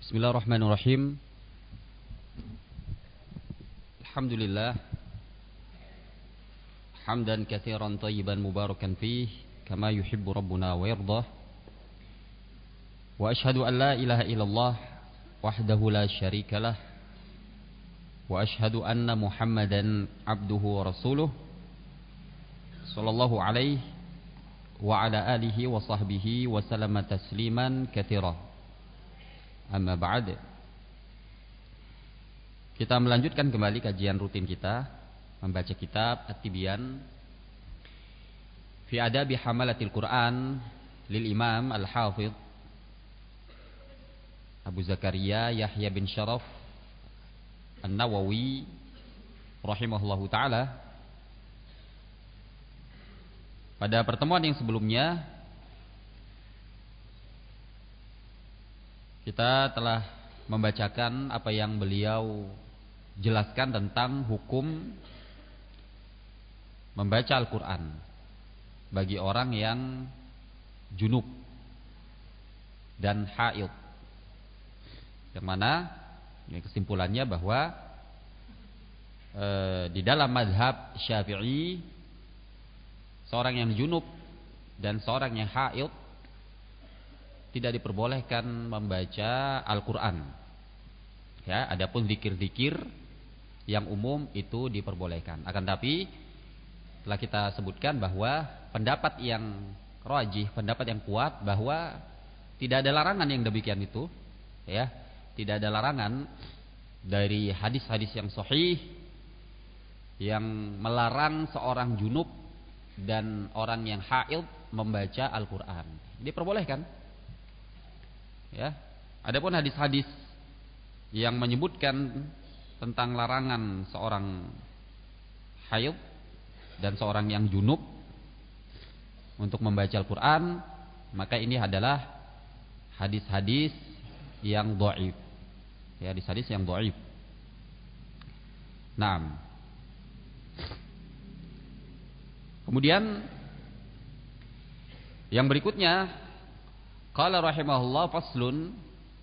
Bismillahirrahmanirrahim. Alhamdulillah hamdan katsiran thayyiban mubarakan fih kama yuhibbu rabbuna wa yardah. Wa asyhadu an la ilaha illallah wahdahu la syarikalah wa asyhadu anna Muhammadan abduhu wa rasuluh sallallahu alaihi wa ala alihi wa sahbihi wa sallama tasliman katsira. Amma ba'd. Kita melanjutkan kembali kajian rutin kita membaca kitab At-Tibyan fi Adabi Hamalatil Quran lil Imam Al-Hafidh Abu Zakaria Yahya bin Sharaf An-Nawawi rahimahullahu taala. Pada pertemuan yang sebelumnya kita telah membacakan apa yang beliau jelaskan tentang hukum membaca Al-Quran bagi orang yang junub dan haid. Yang mana kesimpulannya bahwa di dalam mazhab Syafi'i seorang yang junub dan seorang yang haid tidak diperbolehkan membaca Al-Quran. Ya, adapun zikir-zikir yang umum itu diperbolehkan. Akan tapi telah kita sebutkan bahwa pendapat yang rajih, pendapat yang kuat bahwa tidak ada larangan yang demikian itu. Ya, tidak ada larangan dari hadis-hadis yang sahih yang melarang seorang junub dan orang yang haid membaca Al-Quran. Diperbolehkan. Ya, adapun hadis-hadis yang menyebutkan tentang larangan seorang haid dan seorang yang junub untuk membaca Al-Quran, maka ini adalah hadis-hadis yang dhaif. Ya, hadis-hadis yang dhaif. Naam. Kemudian yang berikutnya, qala rahimahullah faslun.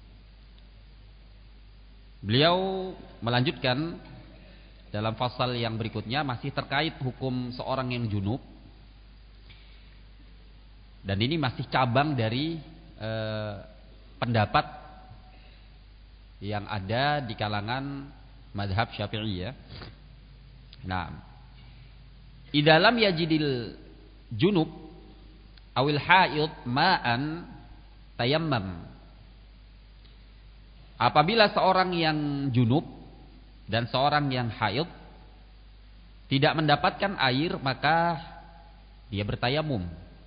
Beliau melanjutkan dalam fasal yang berikutnya masih terkait hukum seorang yang junub. Dan ini masih cabang dari pendapat yang ada di kalangan mazhab Syafi'i ya. Nah, idalam yajidil junub awil haid ma'an tayammam. Apabila seorang yang junub dan seorang yang haid tidak mendapatkan air, maka dia bertayamum.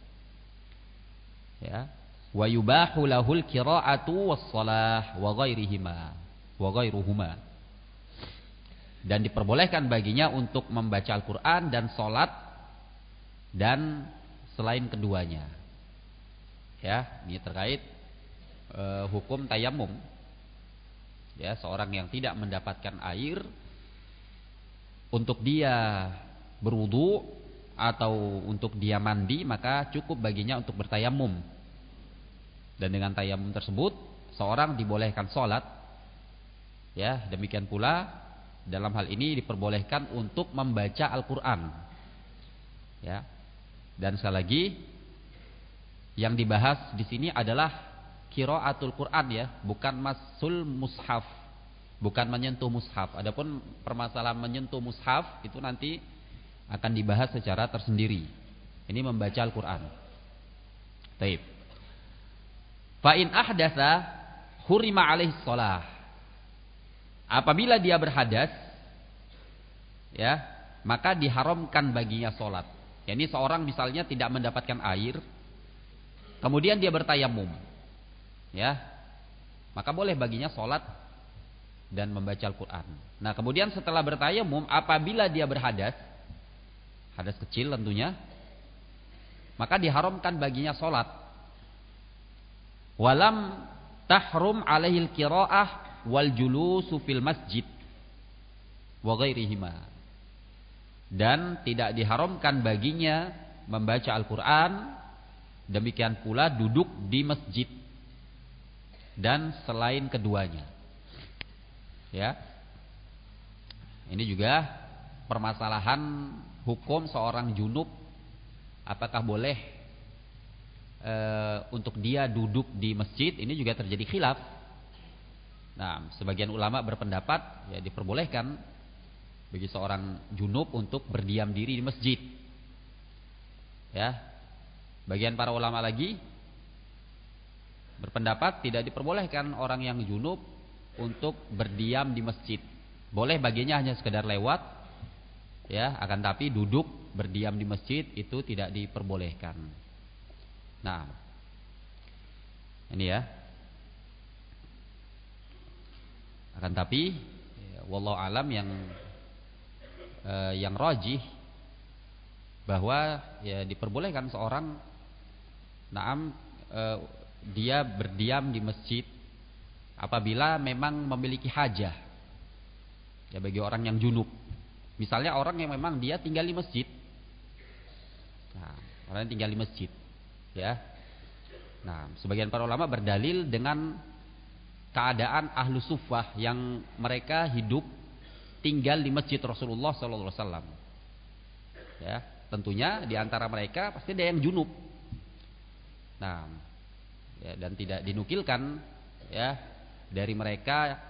Ya, wa yubahu lahul qira'atu was-shalah wa ghairuhuma. Dan diperbolehkan baginya untuk membaca Al-Qur'an dan salat dan selain keduanya. Ya, ini terkait hukum tayamum. Ya, seorang yang tidak mendapatkan air untuk dia berwudu atau untuk dia mandi, maka cukup baginya untuk bertayamum. Dan dengan tayamum tersebut seorang dibolehkan sholat. Ya, demikian pula dalam hal ini diperbolehkan untuk membaca Al-Quran. Ya, dan sekali lagi yang dibahas di sini adalah qiraatul Quran ya, bukan masul mushaf, bukan menyentuh mushaf. Adapun permasalahan menyentuh mushaf itu nanti akan dibahas secara tersendiri. Ini membaca Al-Quran. Taib. Fa in ahdatsa hurima alaihi shalah. Apabila dia berhadas, ya, maka diharamkan baginya salat. Yani seorang misalnya tidak mendapatkan air, kemudian dia bertayamum. Ya, maka boleh baginya sholat dan membaca Al-Quran. Nah, kemudian setelah bertayamum, apabila dia berhadas, hadas kecil tentunya, maka diharamkan baginya sholat. Walam tahrum alaihil qiraah wal julusu fil masjid wa ghairihima. Dan tidak diharamkan baginya membaca Al-Quran, demikian pula duduk di masjid dan selain keduanya. Ya. Ini juga permasalahan hukum seorang junub, apakah boleh untuk dia duduk di masjid, ini juga terjadi khilaf. Nah, sebagian ulama berpendapat ya diperbolehkan bagi seorang junub untuk berdiam diri di masjid. Ya. Bagian para ulama lagi berpendapat tidak diperbolehkan orang yang junub untuk berdiam di masjid. Boleh baginya hanya sekedar lewat, ya, akan tapi duduk berdiam di masjid itu tidak diperbolehkan. Nah, ini ya. Akan tapi, ya, wallahu alam yang rajih bahwa ya diperbolehkan seorang, dia berdiam di masjid apabila memang memiliki hajah. Ya, bagi orang yang junub. Misalnya orang yang memang dia tinggal di masjid. Nah, orang yang tinggal di masjid, ya. Nah, sebagian para ulama berdalil dengan keadaan ahlu suffah yang mereka hidup tinggal di masjid Rasulullah SAW. Ya, tentunya di antara mereka pasti ada yang junub. Nah, ya, dan tidak dinukilkan ya dari mereka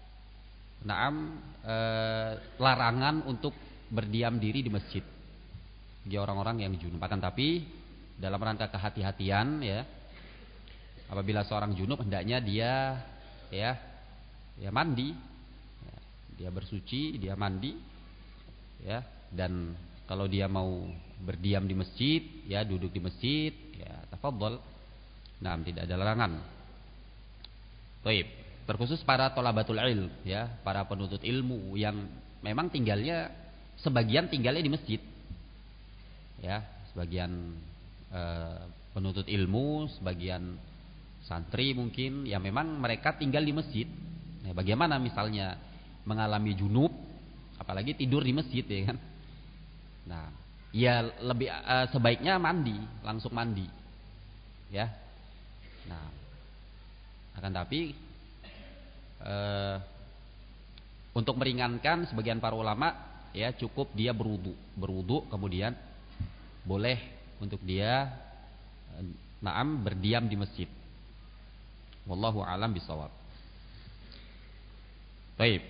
larangan untuk berdiam diri di masjid bagi orang-orang yang junub. Akan tapi dalam rangka kehati-hatian ya, apabila seorang junub hendaknya dia ya mandi, ya, dia bersuci, dia mandi, ya, dan kalau dia mau berdiam di masjid, ya duduk di masjid, ya tafadhol. Nah, tidak ada larangan. Baik. Terkhusus para thalabatul ilm, ya, para penuntut ilmu yang memang sebagian tinggalnya di masjid. Ya, sebagian penuntut ilmu, sebagian santri mungkin yang memang mereka tinggal di masjid. Ya, bagaimana misalnya mengalami junub apalagi tidur di masjid, ya kan? Nah, ya lebih sebaiknya langsung mandi. Ya. Nah, akan tapi untuk meringankan sebagian para ulama ya cukup dia berwudu kemudian boleh untuk dia berdiam di masjid. Wallahu a'lam bishawab. Baik.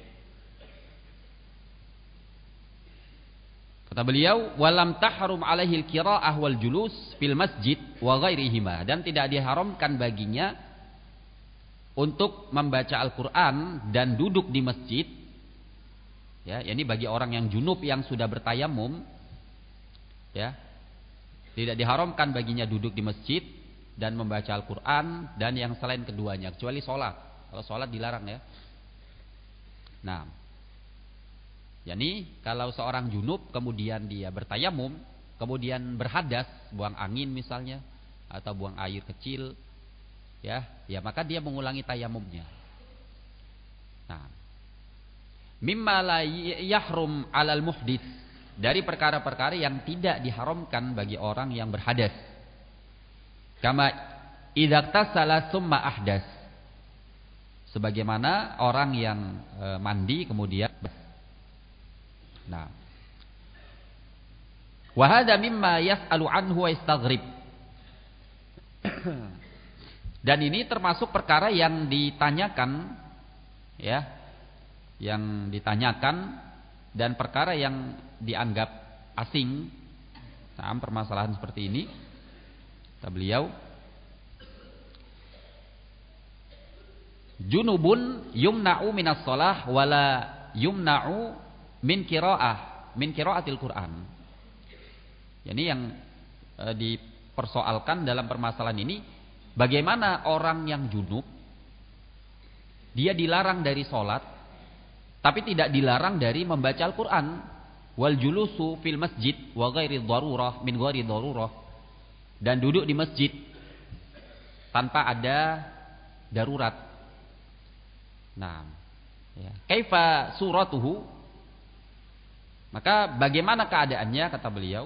Kata beliau, walam tahrum alaihi al-qira'ah wal julus fil masjid wa ghairihima, dan tidak diharamkan baginya untuk membaca Al-Quran dan duduk di masjid. Ya, ini bagi orang yang junub yang sudah bertayamum, ya, tidak diharamkan baginya duduk di masjid dan membaca Al-Quran dan yang selain keduanya, kecuali sholat. Kalau sholat dilarang, ya. Nah, yani kalau seorang junub kemudian dia bertayamum, kemudian berhadas, buang angin misalnya, atau buang air kecil, ya maka dia mengulangi tayamumnya. Nah, mimma la yahrum 'alal muhdits, dari perkara-perkara yang tidak diharamkan bagi orang yang berhadas. Kama idza tasala summa ahdas, sebagaimana orang yang mandi kemudian. Nah, wa hadza mimma yas'alu anhu wa yastaghrib. Dan ini termasuk perkara yang ditanyakan, ya, yang ditanyakan dan perkara yang dianggap asing. Nah, permasalahan seperti ini, kata beliau, junubun yumna'u minas shalah wala yumna'u min qira'atil Qur'an. Ini yang dipersoalkan dalam permasalahan ini. Bagaimana orang yang junub, dia dilarang dari sholat, tapi tidak dilarang dari membaca Al-Quran. Wal julusu fil masjid wa ghairi darurah min ghairi darurah, dan duduk di masjid tanpa ada darurat. Nah, ya. Kaifa suratuhu, maka bagaimana keadaannya, kata beliau.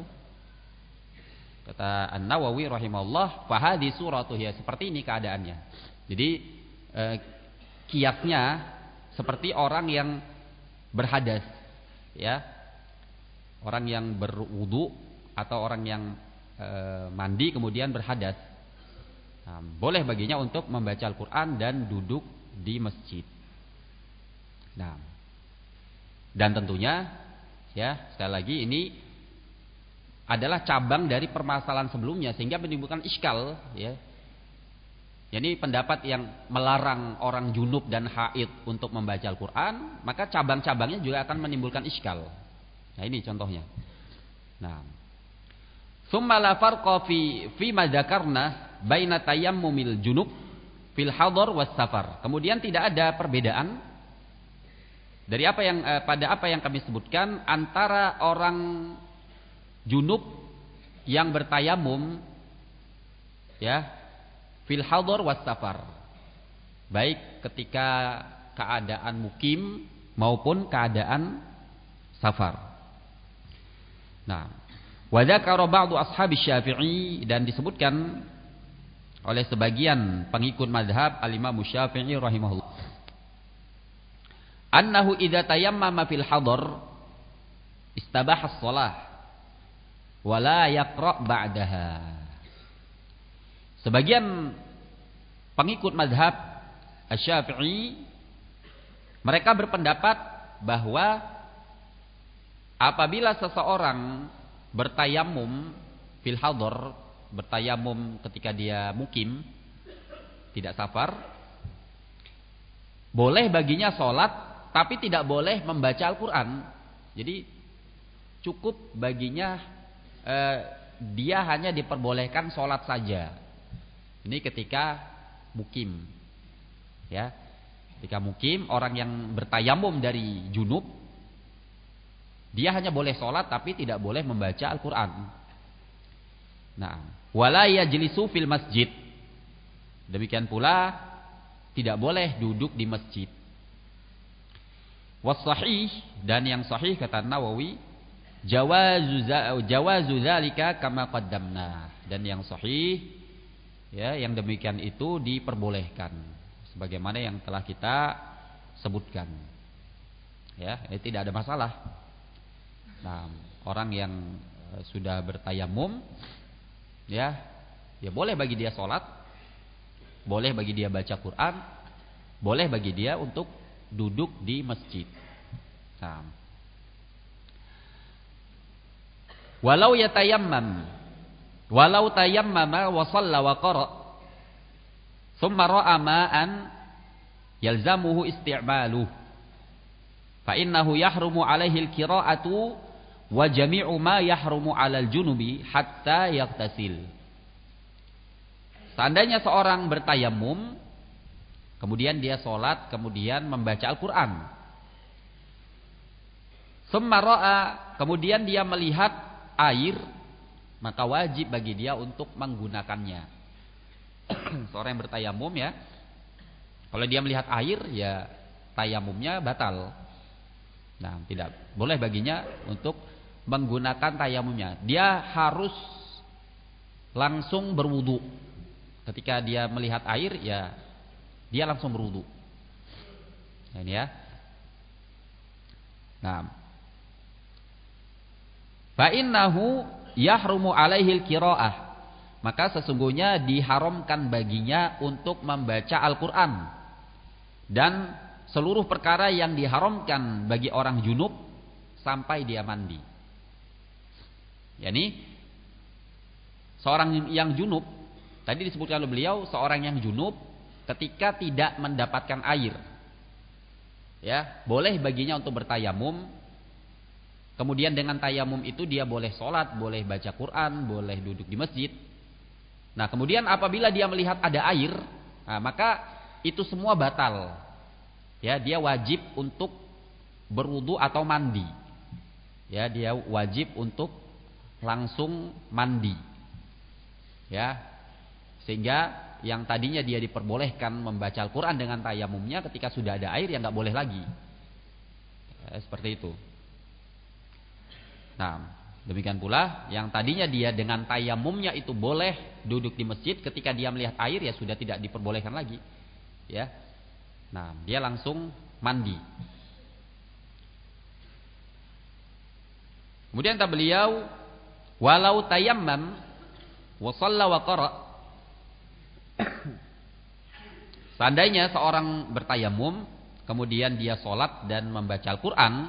Kata An-Nawawi rahimahullah, fahadi suratuh, ya seperti ini keadaannya. Jadi kiasnya seperti orang yang berhadas, ya. Orang yang berwudu atau orang yang mandi kemudian berhadas. Nah, boleh baginya untuk membaca Al-Qur'an dan duduk di masjid. Nah, dan tentunya ya, sekali lagi ini adalah cabang dari permasalahan sebelumnya sehingga menimbulkan iskal, ya. Jadi pendapat yang melarang orang junub dan haid untuk membaca Al-Qur'an, maka cabang-cabangnya juga akan menimbulkan iskal. Nah, ini contohnya. Nah, summa la farqa fi ma dzakarna baina tayammumil junub fil hadar was safar. Kemudian tidak ada perbedaan dari pada apa yang kami sebutkan antara orang junub yang bertayamum, ya, fil hadar was safar, baik ketika keadaan mukim maupun keadaan safar. Nah, wa dzakara ba'du ashabi Syafi'i, dan disebutkan oleh sebagian pengikut mazhab al-Imam Syafi'i rahimahullah, annahu idza tayammama fil hadar istabaha as-shalah wa la yaqra' ba'daha. Sebagian pengikut mazhab Asy-Syafi'i mereka berpendapat bahwa apabila seseorang bertayamum fil hadar, bertayamum ketika dia mukim, tidak safar, boleh baginya sholat, tapi tidak boleh membaca Al-Quran. Jadi cukup baginya dia hanya diperbolehkan sholat saja. Ini ketika mukim, ya. Ketika mukim, orang yang bertayamum dari junub, dia hanya boleh sholat tapi tidak boleh membaca Al-Quran. Nah, wala yajlisu fil masjid. Demikian pula tidak boleh duduk di masjid. Was-sahih, dan yang sahih kata Nawawi, jawazu dzalika kama qaddamna. Dan yang sahih, ya, yang demikian itu diperbolehkan sebagaimana yang telah kita sebutkan. Ya, tidak ada masalah. Nah, orang yang sudah bertayamum, ya boleh bagi dia sholat, boleh bagi dia baca Quran, boleh bagi dia untuk duduk di masjid. Nah, walau tayammama wa shalla wa qara, thumma ra'a ma'an yalzamuhu isti'maluhu, fa innahu yahrumu alaihi al-qira'atu wa jami'u ma yahrumu 'alal junubi hatta yaghtasil. Seandainya seorang bertayamum, kemudian dia sholat, kemudian membaca Al-Quran, summa ra'a, kemudian dia melihat air, maka wajib bagi dia untuk menggunakannya. Seorang yang bertayamum, ya, kalau dia melihat air, ya tayamumnya batal. Nah, tidak boleh baginya untuk menggunakan tayamumnya. Dia harus langsung berwudu. Ketika dia melihat air, ya dia langsung berwudu. Nah, ini ya. Nah, fa innahu yahrumu alaihi al-qiraah, maka sesungguhnya diharamkan baginya untuk membaca Al-Qur'an dan seluruh perkara yang diharamkan bagi orang junub sampai dia mandi. Yani seorang yang junub, tadi disebutkan oleh beliau, seorang yang junub ketika tidak mendapatkan air, ya, boleh baginya untuk bertayamum. Kemudian dengan tayamum itu dia boleh sholat, boleh baca Quran, boleh duduk di masjid. Nah, kemudian apabila dia melihat ada air, nah, maka itu semua batal. Ya, dia wajib untuk berwudu atau mandi. Ya, dia wajib untuk langsung mandi. Ya, sehingga yang tadinya dia diperbolehkan membaca Al-Quran dengan tayamumnya, ketika sudah ada air ya nggak boleh lagi. Ya, seperti itu. Nah, demikian pula yang tadinya dia dengan tayamumnya itu boleh duduk di masjid, ketika dia melihat air ya sudah tidak diperbolehkan lagi. Ya, Nah, dia langsung mandi. Kemudian kata beliau, walau tayammam wa shalla wa qara. Seandainya seorang bertayamum, kemudian dia sholat dan membaca Al-Quran,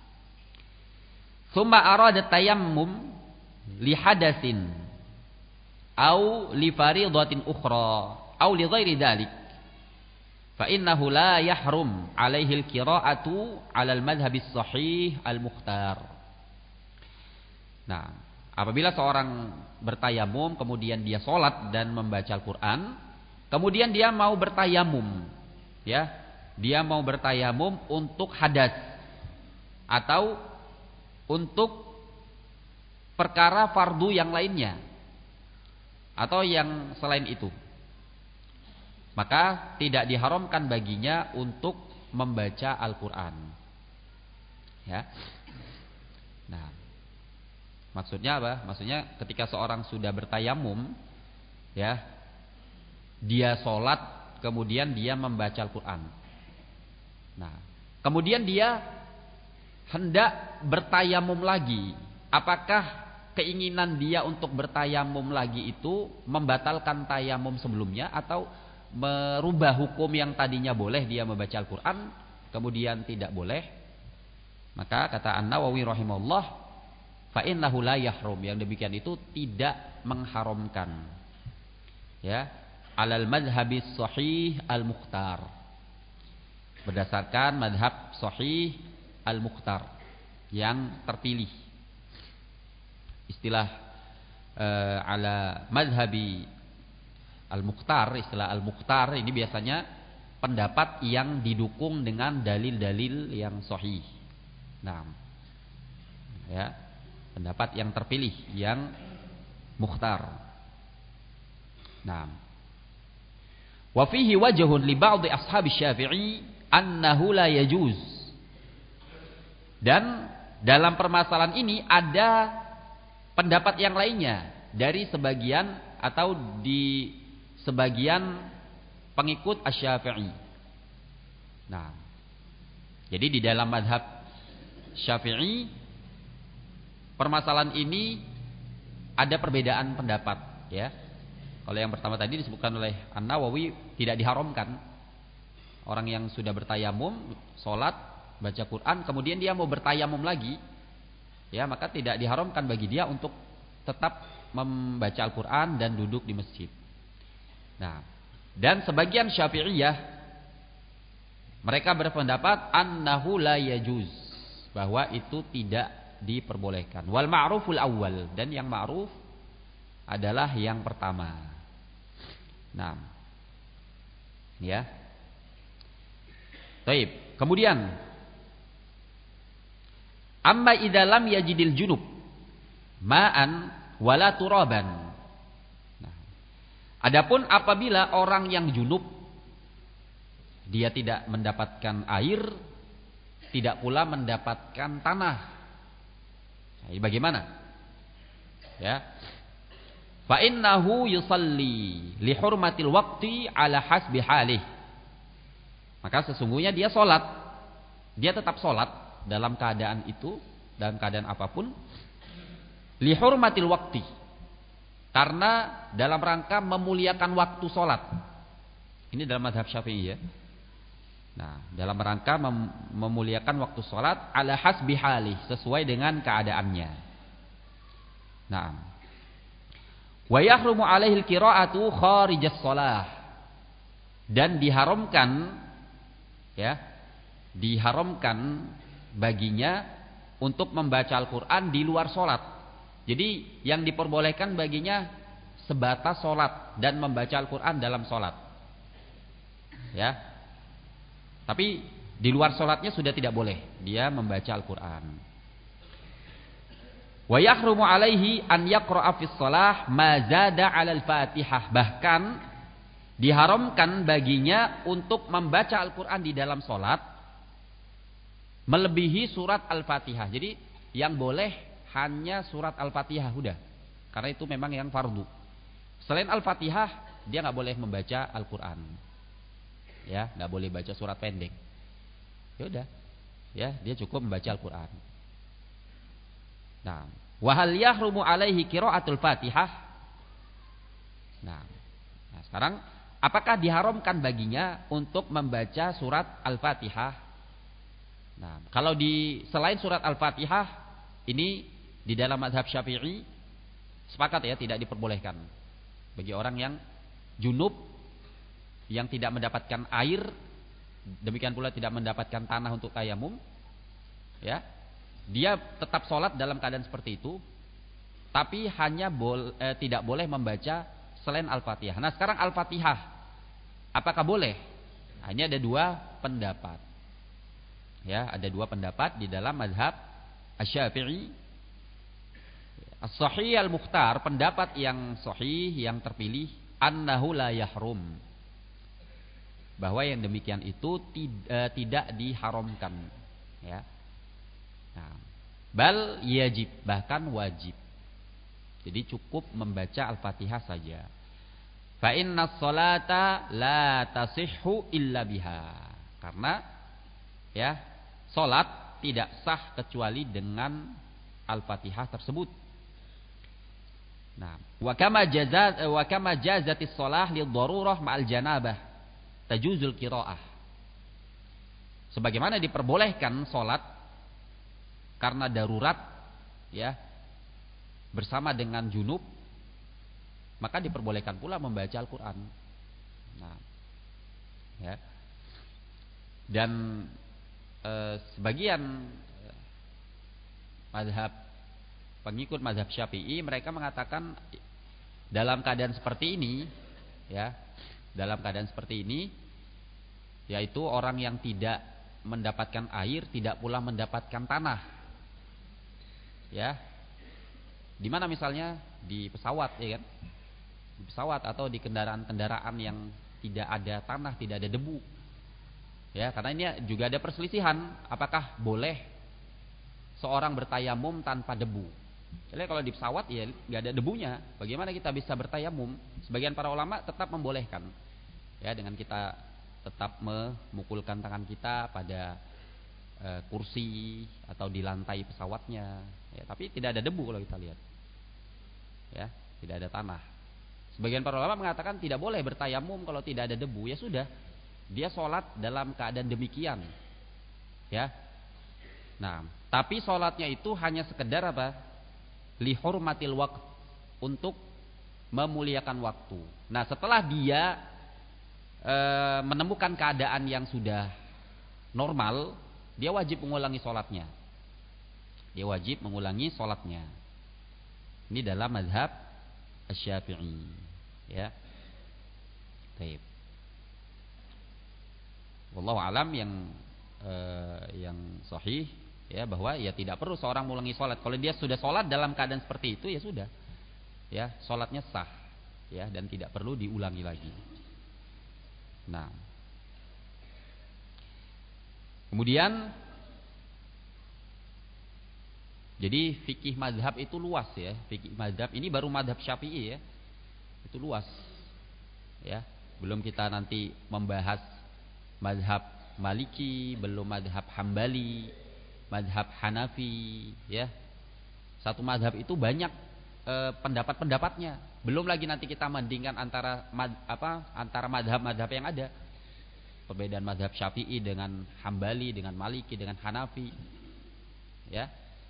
summa arada tayammum li hadasin au li faridatin ukhra au li ghairi dhalik, fa innahu la yahrum alaihi al-qira'atu 'ala al-madhhab as-sahih al-mukhtar. Nah, apabila seorang bertayamum kemudian dia sholat dan membaca Al-Quran, kemudian dia mau bertayamum, ya, dia mau bertayamum untuk hadas atau untuk perkara fardu yang lainnya atau yang selain itu, maka tidak diharamkan baginya untuk membaca Al-Quran. Ya, nah, maksudnya apa? Maksudnya ketika seorang sudah bertayamum, ya, dia sholat kemudian dia membaca Al-Quran. Nah, kemudian dia hendak bertayamum lagi. Apakah keinginan dia untuk bertayamum lagi itu membatalkan tayamum sebelumnya atau merubah hukum yang tadinya boleh dia membaca Al-Quran kemudian tidak boleh? Maka kata An-Nawawi rahimahullah, fa innahu la yahrum, yang demikian itu tidak mengharamkan, ya, alal madhabis sahih al-mukhtar, berdasarkan madhab sahih al-mukhtar yang terpilih. Istilah ala madhabi al-mukhtar, istilah al-mukhtar ini biasanya pendapat yang didukung dengan dalil-dalil yang sahih. Nah, ya, pendapat yang terpilih, yang mukhtar. Nah, wa fihi wajhun li ba'd ashab Syafi'i annahu la yajuz. Dan dalam permasalahan ini ada pendapat yang lainnya dari sebagian atau di sebagian pengikut Asy-Syafi'i. Nah, jadi di dalam mazhab Syafi'i permasalahan ini ada perbedaan pendapat, ya. Kalau yang pertama tadi disebutkan oleh An-Nawawi tidak diharamkan. Orang yang sudah bertayamum, sholat, baca Quran, kemudian dia mau bertayamum lagi, ya, maka tidak diharamkan bagi dia untuk tetap membaca Al-Quran dan duduk di masjid. Nah, dan sebagian Syafi'iyah mereka berpendapat annahu la yajuz, bahwa itu tidak diperbolehkan. Wal ma'ruful awwal, dan yang ma'ruf adalah yang pertama. Nah, ya. Baik. Kemudian, amma idza lam yajidil junub ma'an wala turaban. Nah, adapun apabila orang yang junub dia tidak mendapatkan air, tidak pula mendapatkan tanah. Nah, bagaimana? Ya. Fa innahu yusalli li hurmatil waqti ala hasbi halih. Maka sesungguhnya dia sholat, dia tetap sholat dalam keadaan itu, dalam keadaan apapun, li hurmatil waqti, karena dalam rangka memuliakan waktu sholat. Ini dalam mazhab Syafi'i, ya. Nah, dalam rangka memuliakan waktu sholat ala hasbi halih, sesuai dengan keadaannya. Nah, wa yahrumu alaihil qira'atu kharijas shalah, dan diharamkan, ya, diharamkan baginya untuk membaca Al-Quran di luar sholat. Jadi yang diperbolehkan baginya sebatas sholat dan membaca Al-Quran dalam sholat, ya. Tapi di luar sholatnya sudah tidak boleh dia membaca Al-Quran. Wa yahrumu alaihi an yaqra'a fis shalah ma zada 'alal Fatihah, bahkan diharamkan baginya untuk membaca Al-Quran di dalam sholat melebihi surat Al-Fatihah. Jadi yang boleh hanya surat Al-Fatihah udah, karena itu memang yang fardu. Selain Al-Fatihah dia nggak boleh membaca Al-Quran. Ya, nggak boleh baca surat pendek. Ya udah, ya dia cukup membaca Al-Quran. Nah, wa hal yahrumu alaihi qiraatul Fatihah. Nah, sekarang apakah diharamkan baginya untuk membaca surat Al-Fatihah? Nah, kalau di selain surat Al-Fatihah ini di dalam mazhab Syafi'i sepakat ya tidak diperbolehkan bagi orang yang junub, yang tidak mendapatkan air, demikian pula tidak mendapatkan tanah untuk tayamum, ya, dia tetap sholat dalam keadaan seperti itu, tapi hanya tidak boleh membaca selain Al-Fatihah. Nah sekarang Al-Fatihah, apakah boleh? Nah, ini ada dua pendapat, ya, ada dua pendapat di dalam mazhab Asy-Syafi'i. As-Sahih al-Mukhtar, pendapat yang sahih, yang terpilih, annahu la yahrum, bahwa yang demikian itu tidak diharamkan, ya. Nah, bal yajib, bahkan wajib. Jadi cukup membaca Al-Fatihah saja. Fa inna sholata la tasihhu illa biha. Karena ya, salat tidak sah kecuali dengan Al-Fatihah tersebut. Nah, wa kama jazatis shalah lidharurah ma'al janabah tajuzul qiraah. Sebagaimana diperbolehkan salat karena darurat, ya, bersama dengan junub, maka diperbolehkan pula membaca Al-Qur'an. Nah, ya. Dan sebagian pengikut mazhab Syafi'i, mereka mengatakan dalam keadaan seperti ini, ya, dalam keadaan seperti ini, yaitu orang yang tidak mendapatkan air, tidak pula mendapatkan tanah, ya, di mana misalnya di pesawat, ya kan, di pesawat atau di kendaraan-kendaraan yang tidak ada tanah, tidak ada debu, ya, karena ini juga ada perselisihan, apakah boleh seorang bertayamum tanpa debu. Jadi kalau di pesawat ya nggak ada debunya, bagaimana kita bisa bertayamum? Sebagian para ulama tetap membolehkan, ya, dengan kita tetap memukulkan tangan kita pada kursi atau di lantai pesawatnya, ya, tapi tidak ada debu kalau kita lihat, ya, tidak ada tanah. Sebagian para ulama mengatakan tidak boleh bertayamum kalau tidak ada debu, ya sudah, dia sholat dalam keadaan demikian, ya. Nah, tapi sholatnya itu hanya sekedar apa? Lihurmatil waqt, untuk memuliakan waktu. Nah setelah dia menemukan keadaan yang sudah normal, dia wajib mengulangi sholatnya. Dia wajib mengulangi sholatnya. Ini dalam mazhab Asy-Syafi'i, ya. Baik. Wallahu alam, yang sahih, ya, bahwa ya tidak perlu seorang mengulangi sholat. Kalau dia sudah sholat dalam keadaan seperti itu, ya sudah, ya, sholatnya sah, ya, dan tidak perlu diulangi lagi. Nah, kemudian jadi fikih mazhab itu luas, ya. Fikih mazhab ini baru mazhab Syafi'i, ya, itu luas, ya. Belum kita nanti membahas mazhab Maliki, belum mazhab Hambali, mazhab Hanafi, ya. Satu mazhab itu banyak pendapat-pendapatnya. Belum lagi nanti kita bandingkan antara mazhab-mazhab yang ada. Perbedaan mazhab Syafi'i dengan Hambali, dengan Maliki, dengan Hanafi, ya.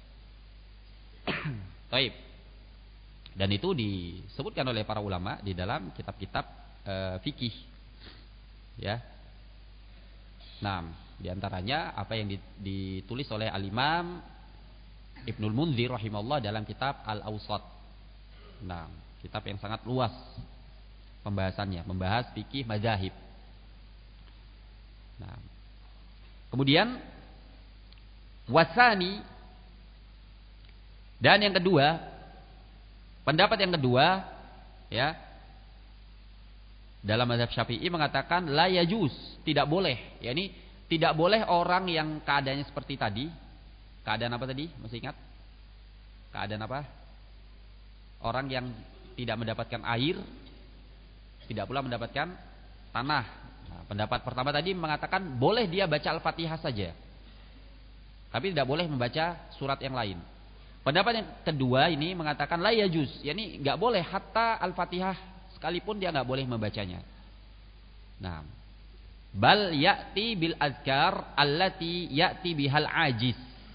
Baik. Dan itu disebutkan oleh para ulama di dalam kitab-kitab fikih, ya. Nah, di antaranya apa yang ditulis oleh Al-Imam Ibnul Munzir rahimahullah dalam kitab Al-Awsat. Nah, kitab yang sangat luas pembahasannya, membahas fikih mazahib. Nah, kemudian wasani, dan yang kedua, pendapat yang kedua, ya, dalam mazhab Syafi'i mengatakan la yajuz, tidak boleh. Yani tidak boleh orang yang keadaannya seperti tadi. Keadaan apa tadi? Masih ingat? Keadaan apa? Orang yang tidak mendapatkan air, tidak pula mendapatkan tanah, Nah, pendapat pertama tadi mengatakan boleh dia baca Al-Fatihah saja, tapi tidak boleh membaca surat yang lain. Pendapat yang kedua ini mengatakan la yajuz, yakni enggak boleh hatta Al-Fatihah sekalipun dia enggak boleh membacanya. Nah, bal ya'ti bil azkar allati ya'ti bihal ajiz.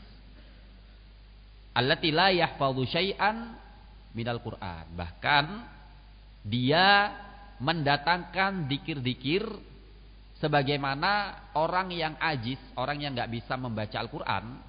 Allati la yahfadhu syai'an minal Qur'an. Bahkan dia mendatangkan dikir-dikir sebagaimana orang yang ajiz, orang yang enggak bisa membaca Al-Qur'an,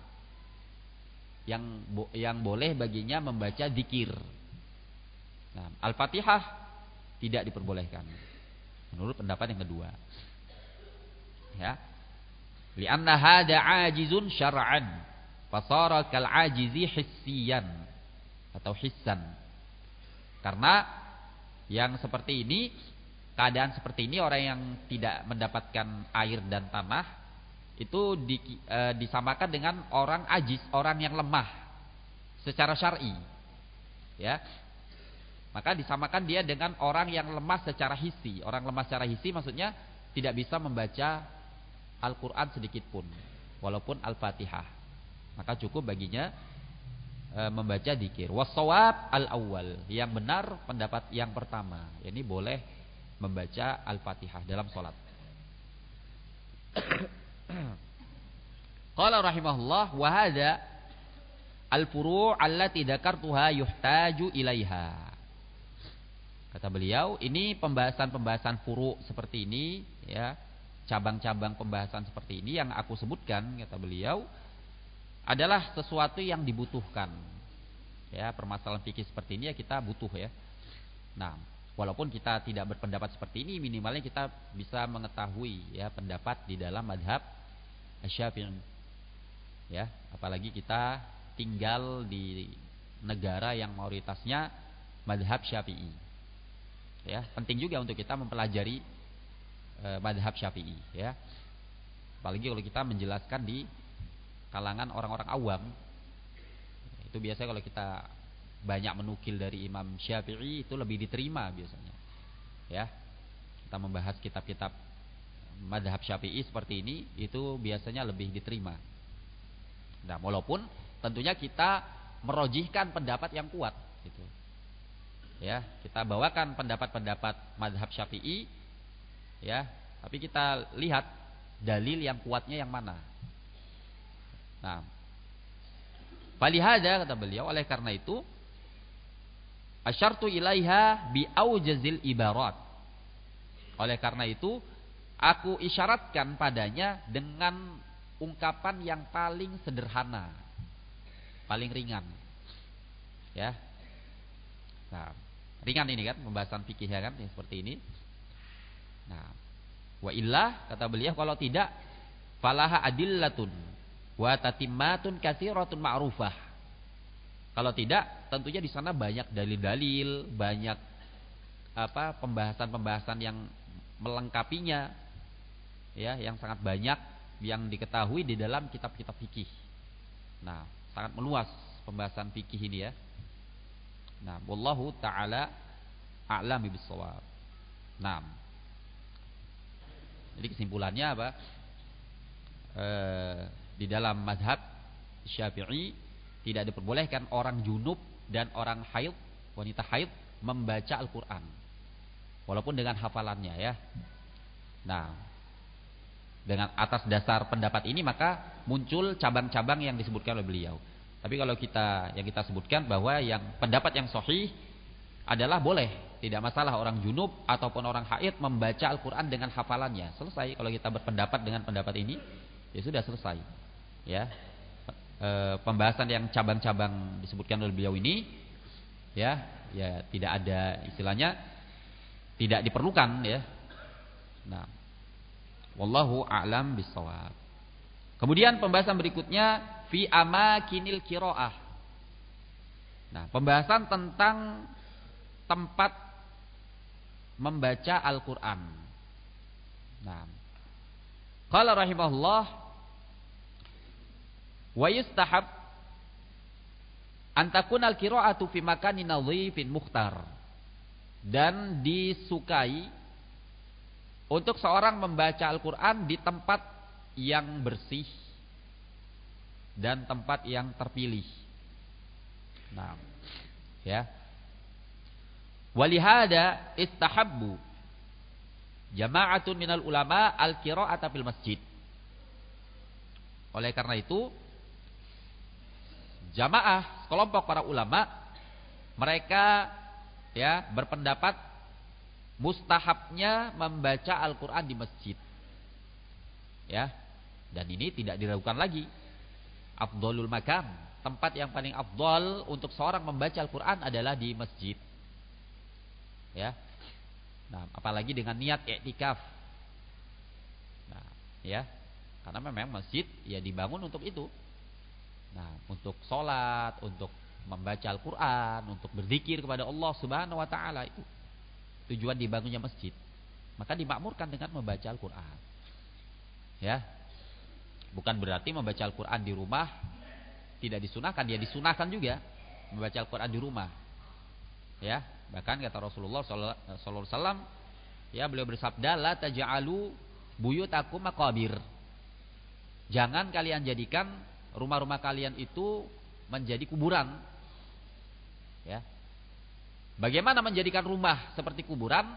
yang boleh baginya membaca zikir. Nah, Al-Fatihah tidak diperbolehkan menurut pendapat yang kedua. Ya. Li'anna hada ajizun syar'an fasara kal ajizi hissiyan atau hissan. Karena yang seperti ini, keadaan seperti ini, orang yang tidak mendapatkan air dan tanah itu disamakan dengan orang ajiz, orang yang lemah secara syar'i. Ya. Maka disamakan dia dengan orang yang lemah secara hissi. Orang lemah secara hissi maksudnya tidak bisa membaca Al-Qur'an sedikit pun, walaupun Al-Fatihah. Maka cukup baginya membaca dzikir. Was-shawab al-awwal, yang benar pendapat yang pertama, yakni boleh membaca Al-Fatihah dalam salat. Qala rahimahullah wa hadza al-furu' allati dzakartuha yuhtaju ilaiha. Kata beliau, ini pembahasan-pembahasan furu' seperti ini, ya, cabang-cabang pembahasan seperti ini yang aku sebutkan, kata beliau, adalah sesuatu yang dibutuhkan. Ya, permasalahan fikih seperti ini ya kita butuh, ya. Nah, walaupun kita tidak berpendapat seperti ini, minimalnya kita bisa mengetahui, ya, pendapat di dalam mazhab Asy-Syafi'i. Ya, apalagi kita tinggal di negara yang mayoritasnya mazhab Syafi'i. Ya, penting juga untuk kita mempelajari mazhab Syafi'i, ya. Apalagi kalau kita menjelaskan di kalangan orang-orang awam. Itu biasanya kalau kita banyak menukil dari Imam Syafi'i itu lebih diterima biasanya. Ya. Kita membahas kitab-kitab mazhab Syafi'i seperti ini itu biasanya lebih diterima. Nah, walaupun tentunya kita merojihkan pendapat yang kuat gitu. Ya, kita bawakan pendapat-pendapat mazhab Syafi'i, ya, tapi kita lihat dalil yang kuatnya yang mana. Nah, falihada, kata beliau, oleh karena itu asyartu ilaiha bi aujazil ibarat. Oleh karena itu aku isyaratkan padanya dengan ungkapan yang paling sederhana, paling ringan. Ya. Nah, ringan ini kan pembahasan fikih, ya kan, yang seperti ini. Nah, wa illah, kata beliau, kalau tidak falaha adillatun wa tatimmatun katsiratun ma'rufah. Kalau tidak, tentunya di sana banyak dalil-dalil, banyak pembahasan-pembahasan yang melengkapinya, ya, yang sangat banyak yang diketahui di dalam kitab-kitab fikih. Nah, sangat meluas pembahasan fikih ini, ya. Nah, wallahu taala a'lam bis-shawab. Nah, jadi kesimpulannya apa? Di dalam mazhab Syafi'i tidak diperbolehkan orang junub dan orang haid, wanita haid, membaca Al-Qur'an walaupun dengan hafalannya, ya. Nah, dengan atas dasar pendapat ini maka muncul cabang-cabang yang disebutkan oleh beliau. Tapi kalau yang kita sebutkan bahwa yang pendapat yang sahih adalah boleh, tidak masalah orang junub ataupun orang haid membaca Al-Qur'an dengan hafalannya. Selesai. Kalau kita berpendapat dengan pendapat ini, ya sudah selesai. Ya. Pembahasan yang cabang-cabang disebutkan oleh beliau ini, ya tidak ada, istilahnya tidak diperlukan, ya. Nah, wallahu a'lam bis-shawab. Kemudian pembahasan berikutnya fi amakinil qiraah. Nah, pembahasan tentang tempat membaca Al-Qur'an. Nah, qala rahimahullah wa yustahab an takuna al-qira'atu fi makanin nadhifin mukhtar. Dan disukai untuk seorang membaca Al-Quran di tempat yang bersih dan tempat yang terpilih. Nah, ya. Walihada istahabbu jama'atun minal ulama al-qira'ata fil masjid. Oleh karena itu, jamaah sekelompok para ulama mereka ya berpendapat mustahabnya membaca Al-Qur'an di masjid. Ya. Dan ini tidak diragukan lagi. Afdhalul makam, tempat yang paling afdal untuk seorang membaca Al-Qur'an adalah di masjid. Ya. Nah, apalagi dengan niat i'tikaf. Nah, ya. Karena memang masjid ya dibangun untuk itu. Nah, untuk sholat, untuk membaca Al-Quran, untuk berzikir kepada Allah Subhanahu Wa Taala, itu tujuan dibangunnya masjid. Maka dimakmurkan dengan membaca Al-Quran. Ya, bukan berarti membaca Al-Quran di rumah tidak disunahkan. Ya disunahkan juga membaca Al-Quran di rumah. Ya, bahkan kata Rasulullah Sallallahu Alaihi Wasallam, ya beliau bersabda, la taj'alu buyutakum maqabir. Jangan kalian jadikan rumah-rumah kalian itu menjadi kuburan. Ya. Bagaimana menjadikan rumah seperti kuburan?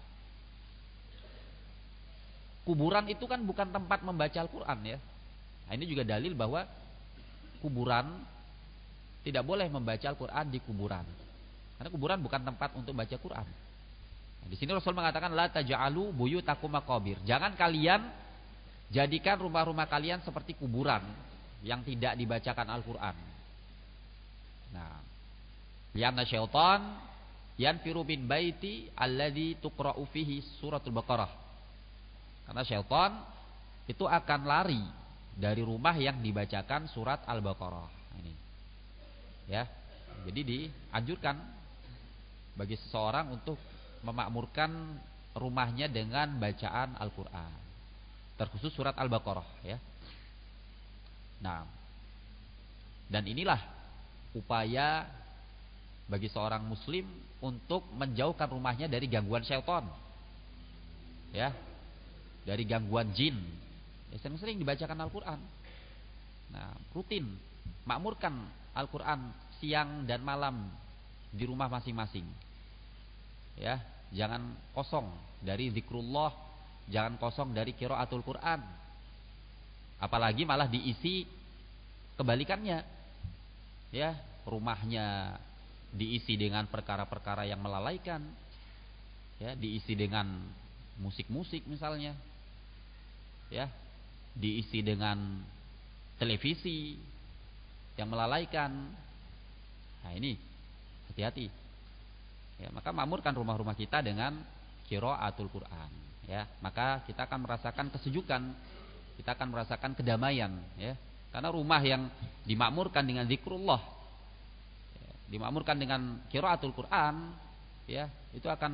Kuburan itu kan bukan tempat membaca Al-Quran ya. Nah, ini juga dalil bahwa kuburan tidak boleh membaca Al-Quran di kuburan. Karena kuburan bukan tempat untuk baca Quran. Nah, di sini Rasul mengatakan la taj'alu buyutakum maqabir. Jangan kalian jadikan rumah-rumah kalian seperti kuburan yang tidak dibacakan Al-Quran. Nah, lianna syaitan yanfiru min baiti alladzi tuqra'u fihi suratul Baqarah. Karena syaitan itu akan lari dari rumah yang dibacakan surat Al-Baqarah. Ini. Ya. Jadi dianjurkan bagi seseorang untuk memakmurkan rumahnya dengan bacaan Al-Quran. Terkhusus surat Al-Baqarah ya. Nah, dan inilah upaya bagi seorang muslim untuk menjauhkan rumahnya dari gangguan syaitan. Ya. Dari gangguan jin. Ya, sering-sering dibacakan Al-Qur'an. Nah, rutin makmurkan Al-Qur'an siang dan malam di rumah masing-masing. Ya, jangan kosong dari zikrullah, jangan kosong dari qiraatul Qur'an. Apalagi malah diisi kebalikannya. Ya, rumahnya diisi dengan perkara-perkara yang melalaikan. Ya, diisi dengan musik-musik misalnya. Ya, diisi dengan televisi yang melalaikan. Nah, ini hati-hati. Ya, maka makmurkan rumah-rumah kita dengan qiraatul Qur'an. Ya, maka kita akan merasakan kesejukan, kita akan merasakan kedamaian. Ya, karena rumah yang dimakmurkan dengan zikrullah, ya, dimakmurkan dengan qiraatul Qur'an, ya, itu akan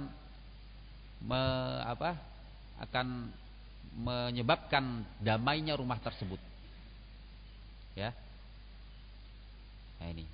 akan menyebabkan damainya rumah tersebut. Ya, nah ini.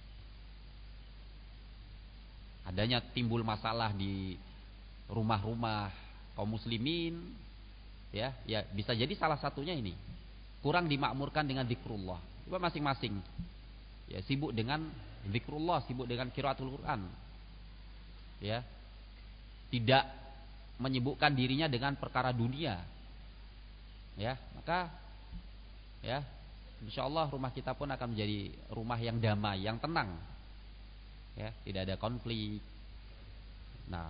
Adanya timbul masalah di rumah-rumah kaum muslimin, ya bisa jadi salah satunya ini kurang dimakmurkan dengan zikrullah. Coba masing-masing ya sibuk dengan zikrullah, sibuk dengan qiraatul Quran, ya tidak menyibukkan dirinya dengan perkara dunia, ya maka ya insyaallah rumah kita pun akan menjadi rumah yang damai, yang tenang, ya tidak ada konflik. Nah,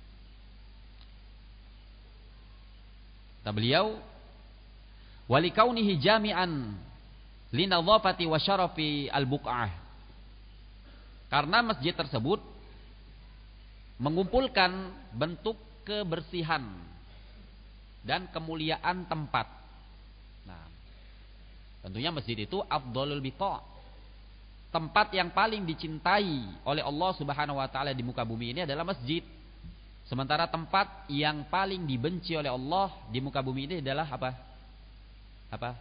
kata beliau, walikaunihi jami'an linadhafati wa syarafi al-buq'ah. Karena masjid tersebut mengumpulkan bentuk kebersihan dan kemuliaan tempat. Nah, tentunya masjid itu afdhalul biqa', tempat yang paling dicintai oleh Allah Subhanahu wa taala di muka bumi ini adalah masjid. Sementara tempat yang paling dibenci oleh Allah di muka bumi ini adalah apa? Apa?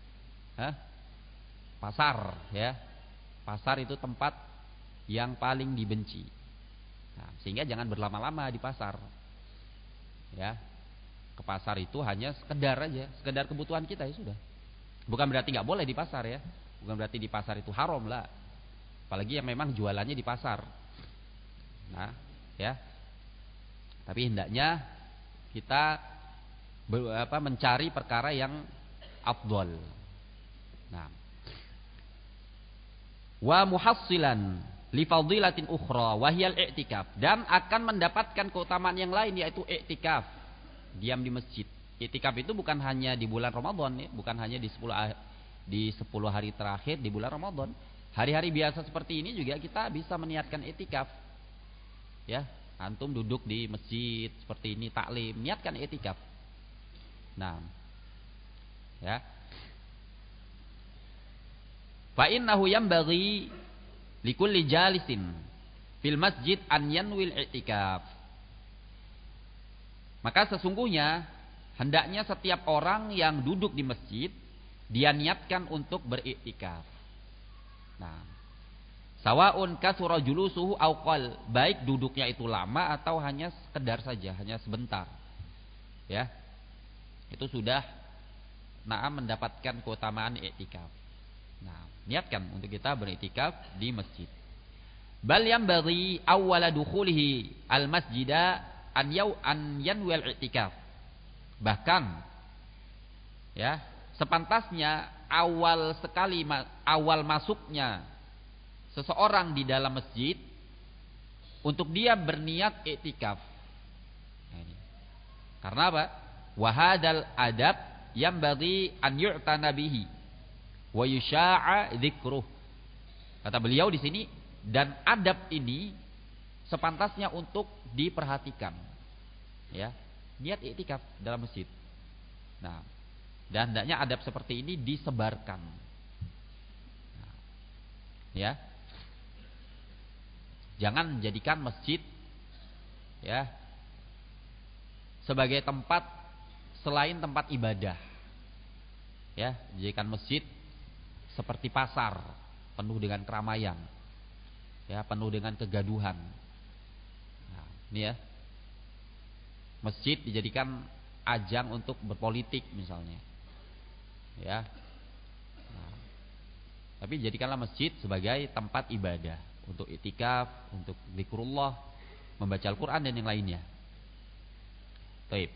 Pasar, ya. Pasar itu tempat yang paling dibenci. Nah, sehingga jangan berlama-lama di pasar. Ya. Ke pasar itu hanya sekedar aja, sekedar kebutuhan kita ya sudah. Bukan berarti nggak boleh di pasar ya. Bukan berarti di pasar itu haram lah. Apalagi yang memang jualannya di pasar. Nah, ya. Tapi hendaknya kita mencari perkara yang afdol. Nah. Wa muhassilan li fadilatin ukhra wa hiyal i'tikaf, dan akan mendapatkan keutamaan yang lain yaitu i'tikaf, diam di masjid. I'tikaf itu bukan hanya di bulan Ramadan ya, bukan hanya di 10 hari terakhir di bulan Ramadan. Hari-hari biasa seperti ini juga kita bisa meniatkan i'tikaf. Ya, antum duduk di masjid seperti ini taklim, niatkan i'tikaf. Nah. Ya. Fa innahu yanbaghi likulli jalisin fil masjid an yanwil i'tikaf. Maka sesungguhnya hendaknya setiap orang yang duduk di masjid dia niatkan untuk beriktikaf. Nah, sawaun kasura julusuhu aw qal, baik duduknya itu lama atau hanya sekedar saja, hanya sebentar. Ya. Itu sudah mendapatkan keutamaan i'tikaf. Nah, niatkan untuk kita beriktikaf di masjid. Bal yanbaghi awwala dukhulihi al-masjida an yanwil i'tikaf. Bahkan ya, sepantasnya awal masuknya seseorang di dalam masjid untuk dia berniat i'tikaf. Nah, ini. Karena apa? Wa hadzal adab yanbaghi an yu'tana bihi wa yusha'a dzikruh. Kata beliau di sini, dan adab ini sepantasnya untuk diperhatikan. Ya, niat i'tikaf dalam masjid. Nah, dan hendaknya adab seperti ini disebarkan. Nah, ya. Jangan jadikan masjid ya sebagai tempat selain tempat ibadah. Ya, jadikan masjid seperti pasar, penuh dengan keramaian, ya, penuh dengan kegaduhan. Nah, ini ya, masjid dijadikan ajang untuk berpolitik misalnya, ya. Nah, tapi jadikanlah masjid sebagai tempat ibadah, untuk i'tikaf, untuk zikrullah, membaca Al-Quran dan yang lainnya. Baik.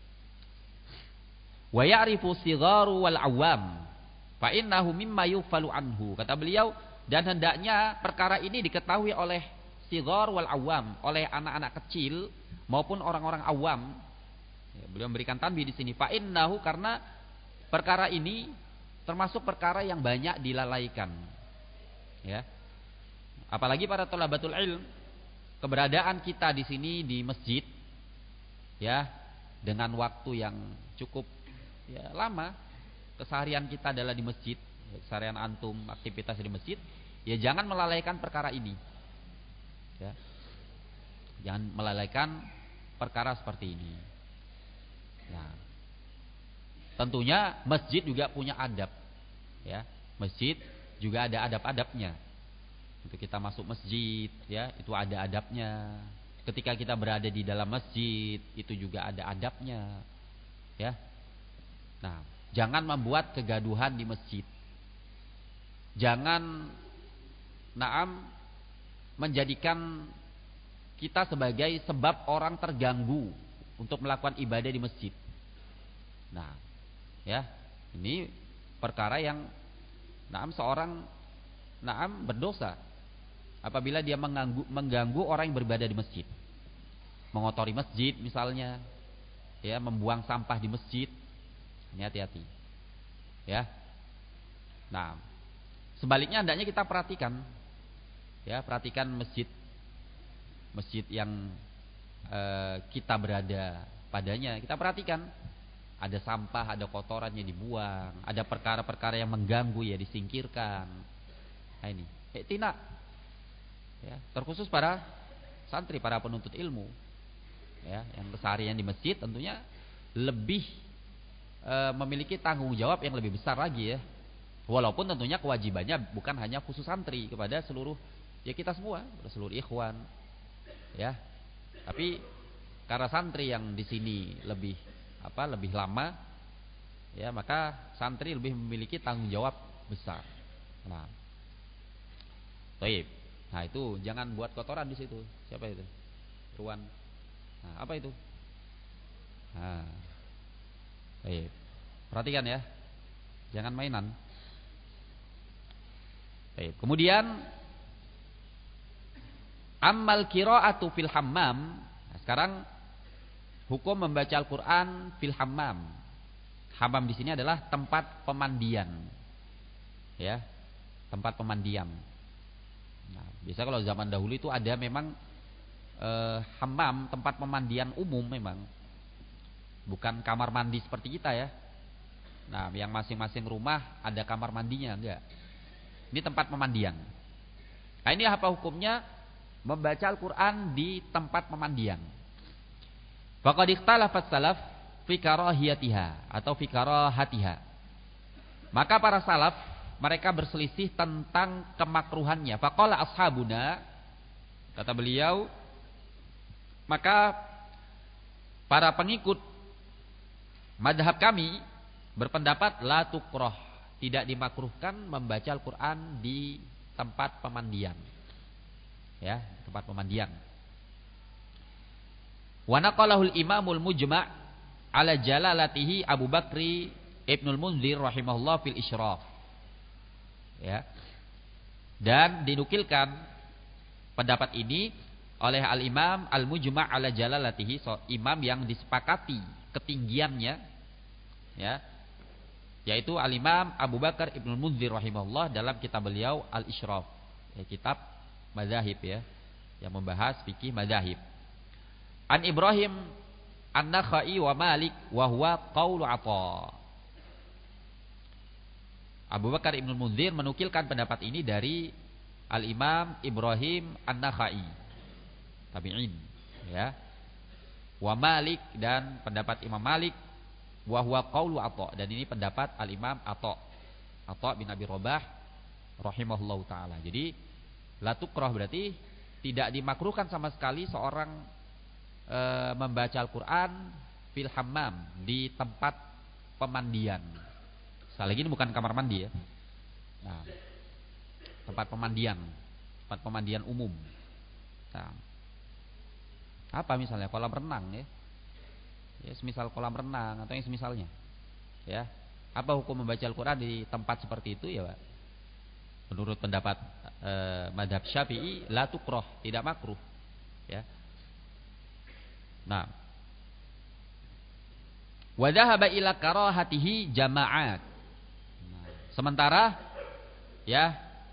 Wa ya'rifu sigharu wal awam fa innahu mimma yufalu anhu. Kata beliau, dan hendaknya perkara ini diketahui oleh sighar wal awam, oleh anak-anak kecil maupun orang-orang awam. Ya, beliau memberikan tanbih di sini, fa innahu, karena perkara ini termasuk perkara yang banyak dilalaikan. Ya. Apalagi para thalabatul ilm, keberadaan kita di sini di masjid ya, dengan waktu yang cukup ya lama, keseharian kita adalah di masjid, keseharian antum aktivitas di masjid, ya jangan melalaikan perkara ini. Ya. Jangan melalaikan perkara seperti ini. Nah, tentunya masjid juga punya adab. Ya, masjid juga ada adab-adabnya. Untuk kita masuk masjid, ya, itu ada adabnya. Ketika kita berada di dalam masjid, itu juga ada adabnya. Ya. Nah, jangan membuat kegaduhan di masjid. Jangan menjadikan kita sebagai sebab orang terganggu untuk melakukan ibadah di masjid. Nah, ya, ini perkara yang seorang berdosa apabila dia mengganggu orang yang beribadah di masjid. Mengotori masjid misalnya, ya, membuang sampah di masjid. Ini hati-hati. Ya. Nah, sebaliknya hendaknya kita perhatikan. Ya, perhatikan masjid yang kita berada padanya. Kita perhatikan, ada sampah, ada kotorannya dibuang, ada perkara-perkara yang mengganggu ya disingkirkan. Nah, ini i'tina. Ya, terkhusus para santri, para penuntut ilmu. Ya, yang keseharian di masjid tentunya lebih memiliki tanggung jawab yang lebih besar lagi ya. Walaupun tentunya kewajibannya bukan hanya khusus santri, kepada seluruh ya kita semua, seluruh ikhwan. Ya. Tapi karena santri yang di sini lebih lebih lama, ya, maka santri lebih memiliki tanggung jawab besar. Nah, baik. Nah, itu jangan buat kotoran di situ. Siapa itu? Ruan. Nah, apa itu? Nah, baik. Perhatikan ya. Jangan mainan. Baik. Kemudian ammal qiraatu fil hammam. Nah, sekarang hukum membaca Al-Qur'an fil hammam. Hammam di sini adalah tempat pemandian. Ya, tempat pemandian. Nah, biasa kalau zaman dahulu itu ada memang hammam, tempat pemandian umum memang. Bukan kamar mandi seperti kita ya. Nah, yang masing-masing rumah ada kamar mandinya, enggak. Ini tempat pemandian. Nah, ini apa hukumnya membaca Al-Qur'an di tempat pemandian? Faqad ikhtalafat salaf fi karahiyatiha atau fi karahatiha. Maka para salaf mereka berselisih tentang kemakruhannya. Faqala ashabuna, kata beliau, maka para pengikut madhab kami berpendapat la tukrah, tidak dimakruhkan membaca Al-Qur'an di tempat pemandian. Ya, tempat pemandian. Wa naqalahul Imamul Mujma' ala jalalatihi Abu Bakri Ibnul Munzir rahimahullah fil Isyraf. Ya. Dan dinukilkan pendapat ini oleh Al-Imam Al-Mujma' ala jalalatihi, imam yang disepakati ketinggiannya, ya, yaitu Al-Imam Abu Bakar Ibnul Munzir rahimahullah dalam kitab beliau Al-Isyraf, ya, kitab mazahib, ya, yang membahas fikih mazahib. An Ibrahim An-Nakhai wa Malik wa huwa qaulu Atha. Abu Bakar Ibnul Munzir menukilkan pendapat ini dari Al-Imam Ibrahim An-Nakhai, tabi'in, ya. Wa Malik, dan pendapat Imam Malik, wa huwa qaulu Atha, dan ini pendapat Al-Imam Atha bin Abi Rabah rahimahullahu taala. Jadi la tukrah berarti tidak dimakruhkan sama sekali seorang membaca Al-Qur'an fil hammam, di tempat pemandian. Sekali lagi ini bukan kamar mandi, ya. Nah, tempat pemandian umum. Nah, apa misalnya kolam renang, ya. Ya, semisal kolam renang atau yang semisalnya. Ya. Apa hukum membaca Al-Qur'an di tempat seperti itu, ya, Pak? Menurut pendapat madhab Syafi'i la tukrah, tidak makruh, ya. Nah, wa dhahaba ila karahatihi jama'at. Nah, sementara, ya,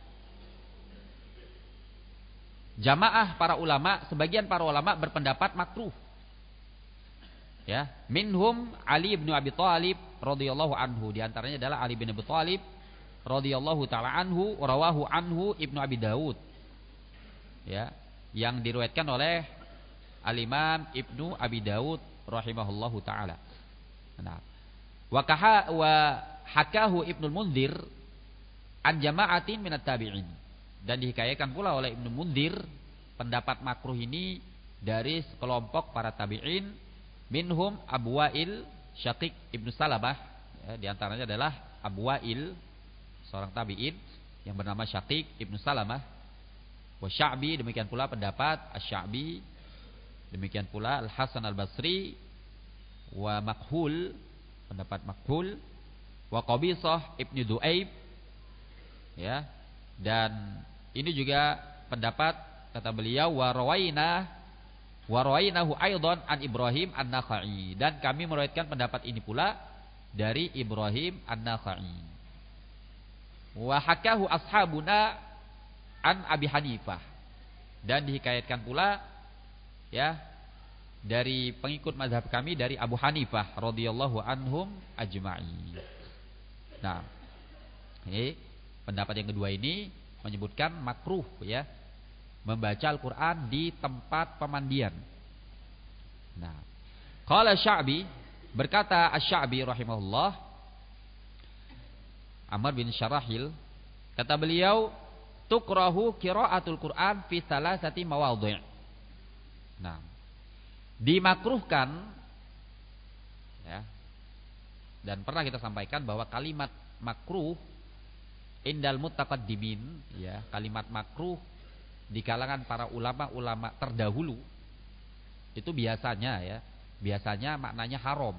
jamaah para ulama, sebagian para ulama berpendapat makruh. Ya, minhum Ali bin Abi Thalib radhiyallahu anhu, di antaranya adalah Ali bin Abi Thalib radhiyallahu taala anhu, rawahu anhu Ibnu Abi Daud. Ya, yang diriwayatkan oleh Al-Imam Ibnu Abi Daud rahimahullahu taala. Nah, wa hakahu Ibnu Munzir an jama'atin minat tabi'in, dan dihikayakan pula oleh Ibnu Munzir pendapat makruh ini dari sekelompok para tabi'in, minhum Abu Wa'il Syaqiq Ibnu Salamah, ya, di antaranya adalah Abu Wa'il, seorang tabi'in yang bernama Syaqiq Ibnu Salamah, wa Sya'bi, demikian pula pendapat Asy-Sya'bi, demikian pula Al-Hasan Al-Basri, wa Makhul, pendapat Makhul, wa Qabisah Ibnu Du'aib, ya, dan ini juga pendapat, kata beliau, wa rawainahu aidan an Ibrahim An-Nakhai, dan kami meriwayatkan pendapat ini pula dari Ibrahim An-Nakhai. Wa hakahu ashabuna an Abi Hanifah, dan dihikayatkan pula, ya, dari pengikut mazhab kami dari Abu Hanifah radhiyallahu anhum ajma'in. Nah, ini pendapat yang kedua ini menyebutkan makruh, ya, membaca Al-Qur'an di tempat pemandian. Nah, qala Sya'bi, berkata Asy-Sya'bi rahimahullah, Amr bin Syarahil, kata beliau, tukrahu qiraatul Qur'an fi thalathati mawadhi'. Nah, dimakruhkan Ya. Dan pernah kita sampaikan bahwa kalimat makruh indal mutaqaddimin, ya, kalimat makruh di kalangan para ulama-ulama terdahulu itu biasanya maknanya haram.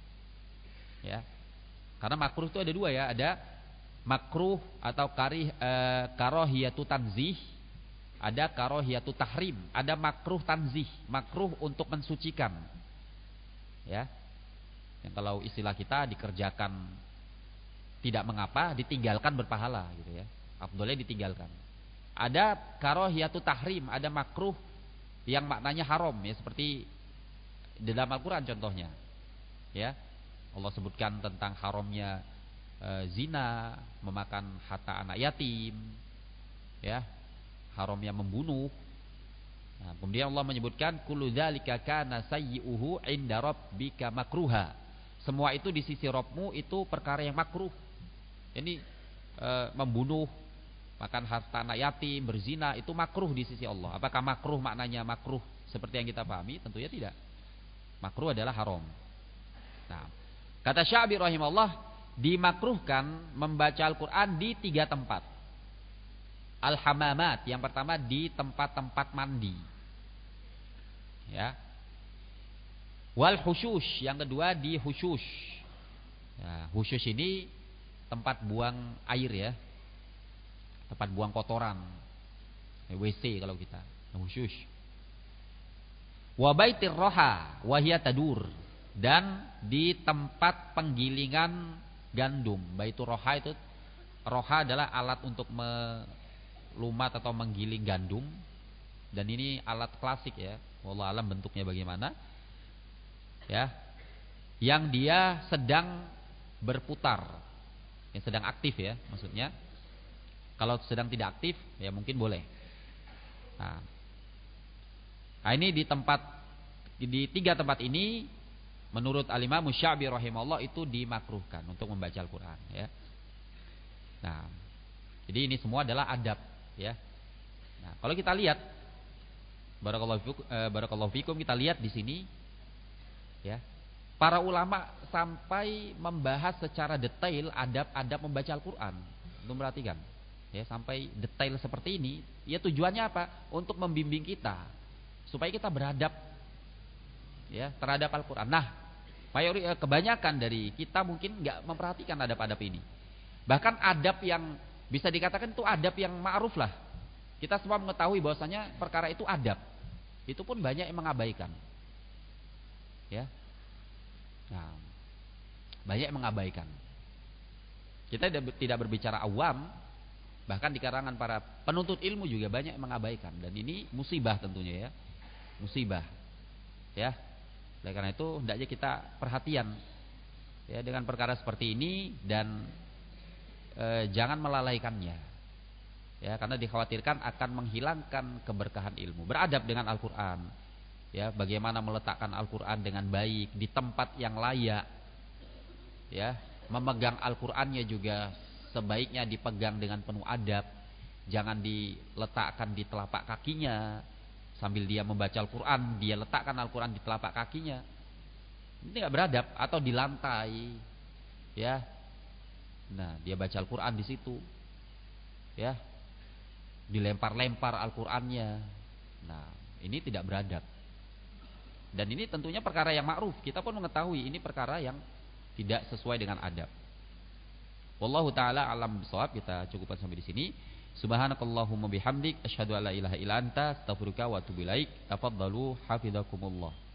Ya. Karena makruh itu ada dua, ya, ada makruh atau karahiyatu tanzih, ada karahiyatu tahrim, ada makruh tanzih, makruh untuk mensucikan. Ya. Yang kalau istilah kita dikerjakan tidak mengapa, ditinggalkan berpahala gitu ya. Afdolnya ditinggalkan. Ada karahiyatu tahrim, ada makruh yang maknanya haram, ya, seperti di dalam Al-Qur'an contohnya. Ya. Allah sebutkan tentang haramnya zina, memakan harta anak yatim, ya, haramnya membunuh. Nah, kemudian Allah menyebutkan kullu dzalika kana sayyi'uhu 'inda rabbika makruha. Semua itu di sisi Rabbmu itu perkara yang makruh. Ini membunuh, makan harta anak yatim, berzina itu makruh di sisi Allah. Apakah makruh maknanya makruh seperti yang kita pahami? Tentunya tidak. Makruh adalah haram. Nah, kata Sya'bi rahimahullah, dimakruhkan membaca Al-Qur'an di 3 tempat. Al-hamamat, yang pertama di tempat-tempat mandi. Ya. Wal hushush, yang kedua di hushush. Ya, hushush ini tempat buang air, ya. Tempat buang kotoran. WC kalau kita. Hushush. Wa baitir roha wa hiya tadur, dan di tempat penggilingan gandum. Baitur roha itu, roha adalah alat untuk melumat atau menggiling gandum, dan ini alat klasik, ya. Wallahu alam bentuknya bagaimana. Ya, yang dia sedang berputar, yang sedang aktif, ya, maksudnya. Kalau sedang tidak aktif, ya mungkin boleh. Nah, ini di 3 tempat ini, menurut Al-Imam Sya'bi rahimahullah itu dimakruhkan untuk membaca Al-Qur'an, ya. Nah, jadi ini semua adalah adab, ya. Nah, kalau kita lihat, barakallahu fikum, kita lihat di sini, ya, para ulama sampai membahas secara detail adab-adab membaca Al-Qur'an. Untuk perhatikan, ya, sampai detail seperti ini. Ya, tujuannya apa? Untuk membimbing kita supaya kita beradab, ya, terhadap Al-Qur'an. Nah, kebanyakan dari kita mungkin nggak memperhatikan adab-adab ini. Bahkan adab yang bisa dikatakan itu adab yang ma'ruf lah. Kita semua mengetahui bahwasanya perkara itu adab. Itu pun banyak yang mengabaikan. Ya. Nah, banyak yang mengabaikan. Kita tidak berbicara awam, bahkan di kalangan para penuntut ilmu juga banyak yang mengabaikan, dan ini musibah tentunya, ya. Musibah. Ya. Oleh karena itu hendaknya kita perhatian, ya, dengan perkara seperti ini, dan jangan melalaikannya. Ya, karena dikhawatirkan akan menghilangkan keberkahan ilmu. Beradab dengan Al-Qur'an. Ya, bagaimana meletakkan Al-Qur'an dengan baik di tempat yang layak. Ya, memegang Al-Qur'annya juga sebaiknya dipegang dengan penuh adab. Jangan diletakkan di telapak kakinya sambil dia membaca Al-Qur'an, dia letakkan Al-Qur'an di telapak kakinya. Ini enggak beradab. Atau di lantai. Ya. Nah, dia baca Al-Qur'an di situ. Ya. Dilempar-lempar Al-Qur'annya. Nah, ini tidak beradab. Dan ini tentunya perkara yang ma'ruf. Kita pun mengetahui ini perkara yang tidak sesuai dengan adab. Wallahu taala alam bisawab. Kita cukupkan sampai di sini. Subhanakallahumma bihamdik asyhadu an la ilaha illa anta astaghfiruka wa atubu ilaik. Tafaddalu hafizakumullah.